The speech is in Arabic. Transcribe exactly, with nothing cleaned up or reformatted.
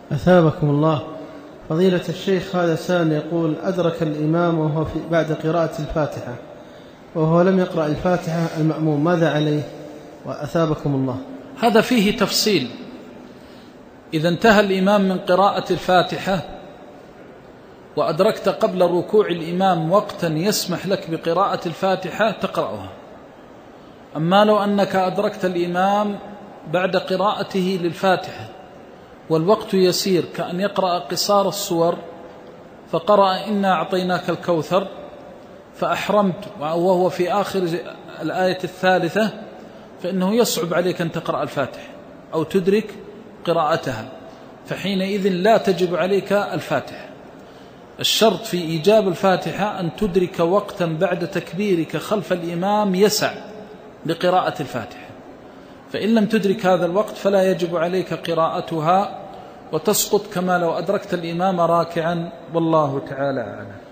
أثابكم الله. فضيلة الشيخ، هذا سائل يقول: أدرك الإمام وهو في بعد قراءة الفاتحة وهو لم يقرأ الفاتحة، المأموم ماذا عليه؟ وأثابكم الله. هذا فيه تفصيل. إذا انتهى الإمام من قراءة الفاتحة وأدركت قبل ركوع الإمام وقتا يسمح لك بقراءة الفاتحة تقرأها. أما لو أنك أدركت الإمام بعد قراءته للفاتحة والوقت يسير، كأن يقرأ قصار السور فقرأ إنا أعطيناك الكوثر فأحرمت وهو في آخر الآية الثالثة، فإنه يصعب عليك أن تقرأ الفاتحة أو تدرك قراءتها، فحينئذ لا تجب عليك الفاتحة. الشرط في إيجاب الفاتحة أن تدرك وقتا بعد تكبيرك خلف الإمام يسع لقراءة الفاتحة، فإن لم تدرك هذا الوقت فلا يجب عليك قراءتها وتسقط كما لو أدركت الإمام راكعا، والله تعالى أعلم.